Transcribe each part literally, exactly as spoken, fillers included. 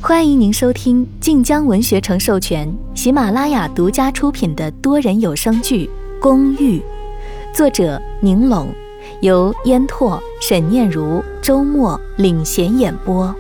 欢迎您收听晋江文学城授权、喜马拉雅独家出品的多人有声剧《公寓》，作者宁拢，由烟拓、沈念如、周末领衔演播。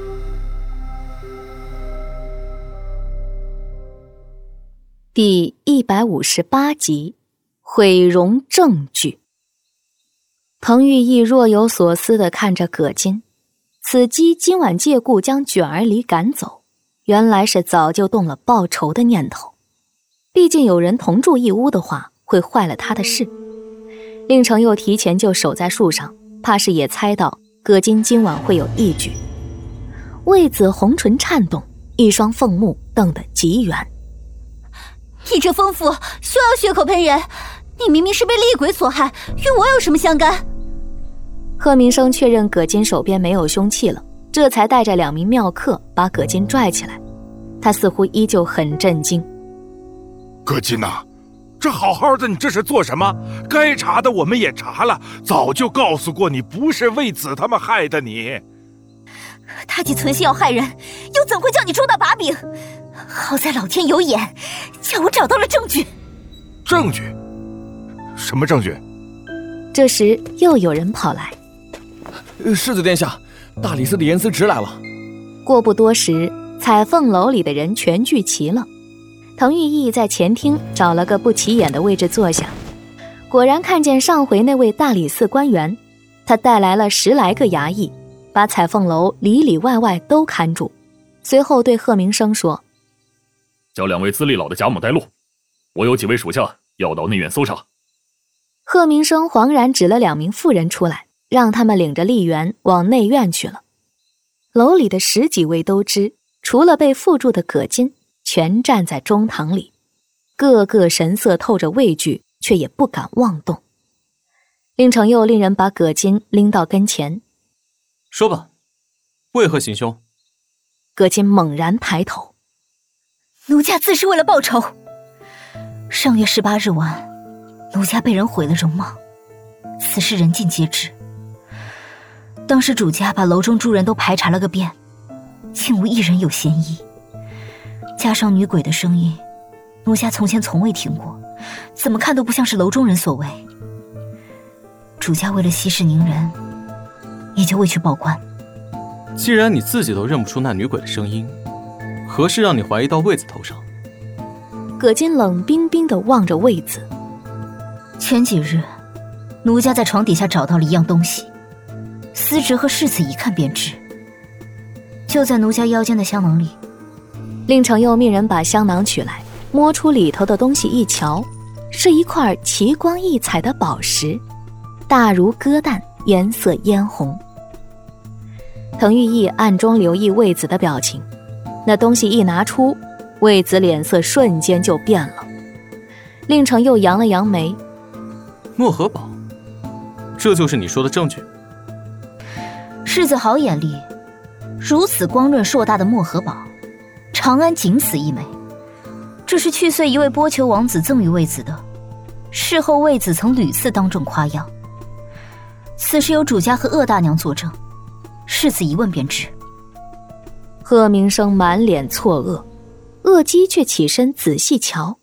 第一百五十八集，毁容证据。彭玉义若有所思地看着葛金，此姬今晚借故将卷儿离赶走，原来是早就动了报仇的念头。毕竟有人同住一屋的话，会坏了他的事。令程又提前就守在树上，怕是也猜到葛金今晚会有义举。魏子红唇颤动，一双凤目瞪得极圆。 你这疯妇休要血口喷人，你明明是被厉鬼所害，与我有什么相干？ 贺明生确认葛金手边没有凶器了，这才带着两名妙客把葛金拽起来。他似乎依旧很震惊。 葛金呐、啊，这好好的你这是做什么？该查的我们也查了，早就告诉过你不是魏子他们害的你。 他既存心要害人，又怎会叫你捉到把柄？好在老天有眼，叫我找到了证据。 证据？什么证据？ 这时又有人跑来。 世子殿下，大理寺的严司直来了。 过不多时，彩凤楼里的人全聚齐了。滕玉义在前厅找了个不起眼的位置坐下，果然看见上回那位大理寺官员，他带来了十来个衙役，把彩凤楼里里外外都看住。随后对贺明生说： 叫两位资历老的贾母带路，我有几位属下要到内院搜查。 贺明生惶然指了两名妇人出来，让他们领着丽媛往内院去了。楼里的十几位都知，除了被缚住的葛金，全站在中堂里，个个神色透着畏惧，却也不敢妄动。令程又令人把葛金拎到跟前， 说吧，为何行凶？ 葛金猛然抬头， 奴家自是为了报仇。上月十八日晚，奴家被人毁了容貌，此事人尽皆知。当时主家把楼中诸人都排查了个遍，竟无一人有嫌疑。加上女鬼的声音，奴家从前从未听过，怎么看都不像是楼中人所为。主家为了息事宁人，也就未去报官。 既然你自己都认不出那女鬼的声音，何事让你怀疑到魏子头上？ 葛金冷冰冰地望着魏子。 前几日，奴家在床底下找到了一样东西，司职和世子一看便知，就在奴家腰间的香囊里。 令程又命人把香囊取来，摸出里头的东西一瞧，是一块奇光异彩的宝石，大如鸽蛋，颜色嫣红。滕玉义暗中留意魏子的表情，那东西一拿出，魏子脸色瞬间就变了。令程又扬了扬眉， 墨荷宝，这就是你说的证据？ 世子好眼力，如此光润硕大的墨荷宝，长安仅此一枚。这是去岁一位波求王子赠予魏子的，事后魏子曾屡次当众夸耀。此事有主家和鄂大娘作证，世子一问便知。 贺明生满脸错愕，鄂姬却起身仔细瞧。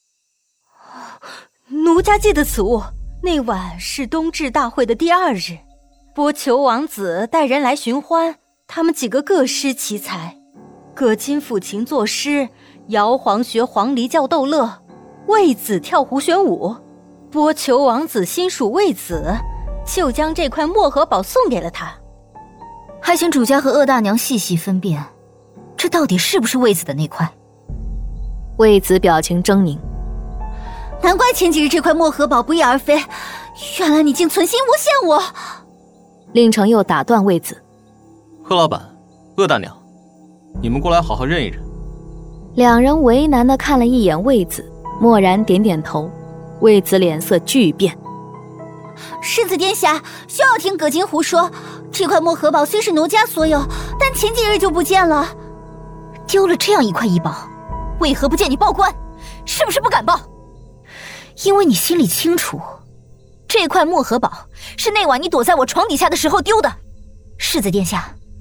奴家记得此物，那晚是冬至大会的第二日，波求王子带人来寻欢，他们几个各施奇才，葛金抚琴作诗，姚黄学黄鹂叫逗乐，魏子跳胡旋舞。波求王子心属魏子，就将这块墨荷宝送给了他。 还请主家和鄂大娘细细分辨，这到底是不是魏子的那块？ 魏子表情狰狞， 难怪前几日这块墨荷宝不翼而飞，原来你竟存心诬陷我。 令程又打断魏子， 贺老板，鄂大娘，你们过来好好认一认。 两人为难地看了一眼魏子，默然点点头。魏子脸色巨变， 世子殿下休要听葛金胡说，这块墨荷宝虽是奴家所有，但前几日就不见了。丢了这样一块异宝，为何不见你报官？是不是不敢报？因为你心里清楚，这块墨荷宝是那晚你躲在我床底下的时候丢的。世子殿下，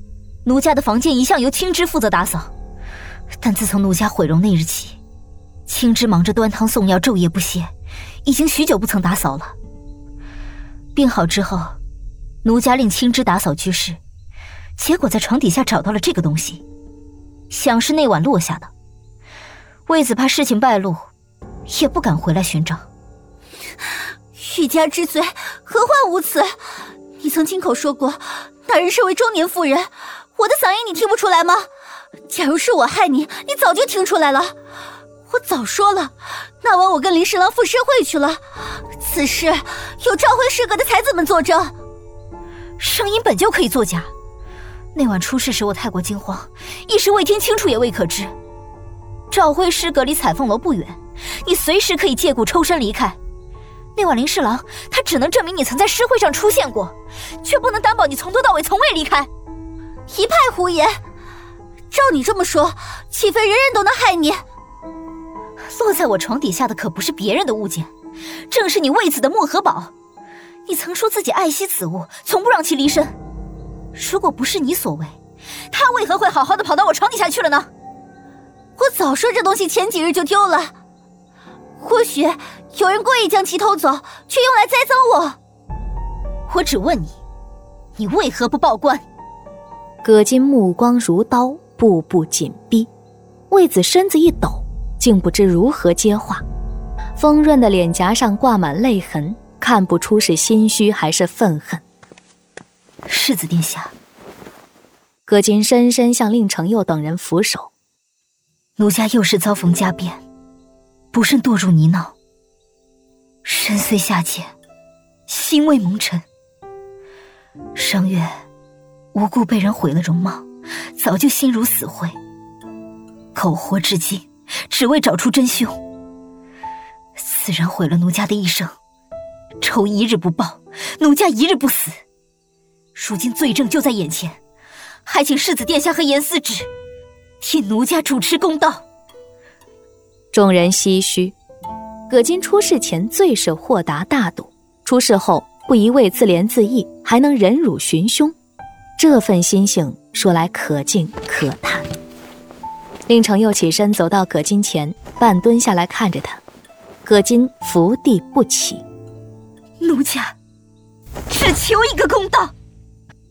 奴家的房间一向由青枝负责打扫，但自从奴家毁容那日起，青枝忙着端汤送药，昼夜不歇，已经许久不曾打扫了。病好之后，奴家令青枝打扫居室，结果在床底下找到了这个东西，想是那晚落下的。卫子怕事情败露，也不敢回来寻找。 欲加之罪，何患无辞？你曾亲口说过，那人身为中年妇人，我的嗓音你听不出来吗？假如是我害你，你早就听出来了。我早说了，那晚我跟林侍郎赴诗会去了，此事有召回诗阁的才子们作证。 声音本就可以作假，那晚出事时我太过惊慌，一时未听清楚也未可知。召回诗阁离彩凤楼不远，你随时可以借故抽身离开。那晚林侍郎他只能证明你曾在诗会上出现过，却不能担保你从头到尾从未离开。 一派胡言！照你这么说，岂非人人都能害你？ 落在我床底下的可不是别人的物件，正是你卫子的墨荷宝。你曾说自己爱惜此物，从不让其离身。如果不是你所为，他为何会好好的跑到我床底下去了呢？ 我早说这东西前几日就丢了，或许有人故意将其偷走，却用来栽赃我。 我只问你，你为何不报官？ 葛金目光如刀，步步紧逼。卫子身子一抖，竟不知如何接话。丰润的脸颊上挂满泪痕，看不出是心虚还是愤恨。 世子殿下， 葛金深深向令承佑等人俯首。 奴家幼时遭逢家变，不慎堕入泥淖，身虽下贱，心未蒙尘。上月无故被人毁了容貌，早就心如死灰，苟活至今，只为找出真凶。此人毁了奴家的一生，仇一日不报，奴家一日不死。如今罪证就在眼前，还请世子殿下和严思止替奴家主持公道。 众人唏嘘，葛金出事前最是豁达大度，出事后不一味自怜自艾，还能忍辱寻凶，这份心性说来可敬可叹。令承佑起身走到葛金前，半蹲下来看着他。葛金伏地不起。 奴家只求一个公道。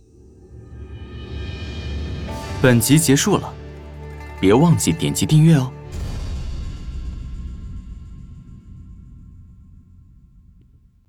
本集结束了，别忘记点击订阅哦。